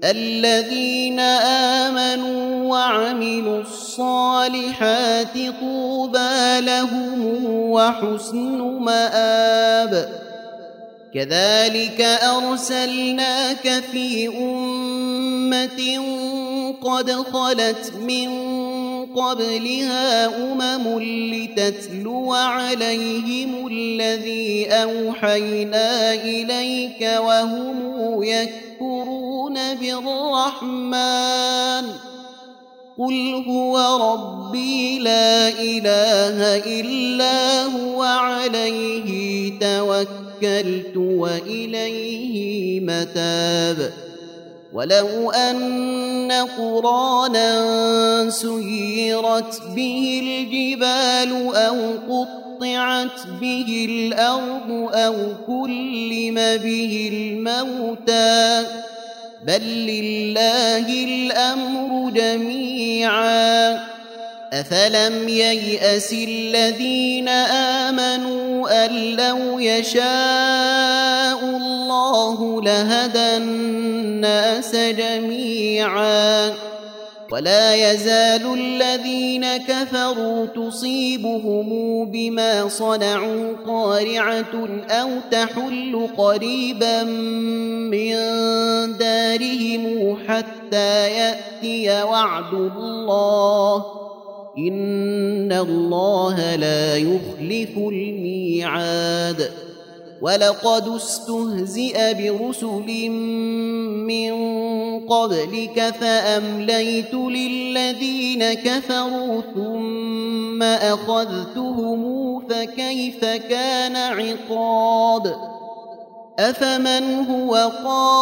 الذين آمنوا وعملوا الصالحات طوبى لهم وحسن مآب. كذلك أرسلناك في أمة قد خلت من قبلها لتتلو عليهم الذي أوحينا إليك وهم يكفرون بالرحمن. قل هو ربي لا إله إلا هو عليه توكلت وإليه متاب. ولو أن قرآنا سيرت به الجبال أو قطعت به الأرض أو كلم به الموتى بل لله الأمر جميعا. أفلم ييأس الذين آمنوا أن لو يشاء الله لهدى الناس جميعا. ولا يزال الذين كفروا تصيبهم بما صنعوا قارعة أو تحل قريبا من دارهم حتى يأتي وعد الله إن الله لا يخلف الميعاد. ولقد استهزئ برسل من قبلك فأمليت للذين كفروا ثم أخذتهم فكيف كان عقاب. أفمن هو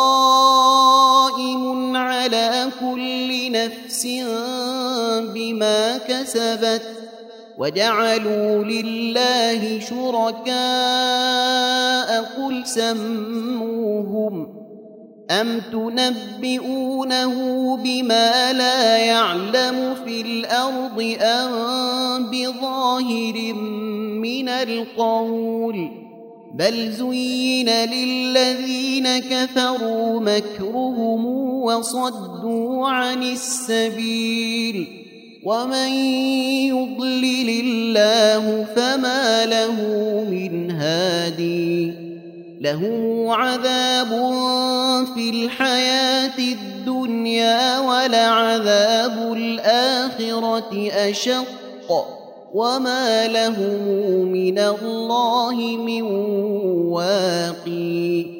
قائم على كل نفس بما كسبت وجعلوا لله شركاء قل سموهم أم تنبئونه بما لا يعلم في الأرض أم بظاهر من القول بل زين للذين كفروا مكرهم وصدوا عن السبيل ومن يضلل الله فما له من هادي. له عذاب في الحياة الدنيا ولعذاب الآخرة أشق وما له من الله من واقي.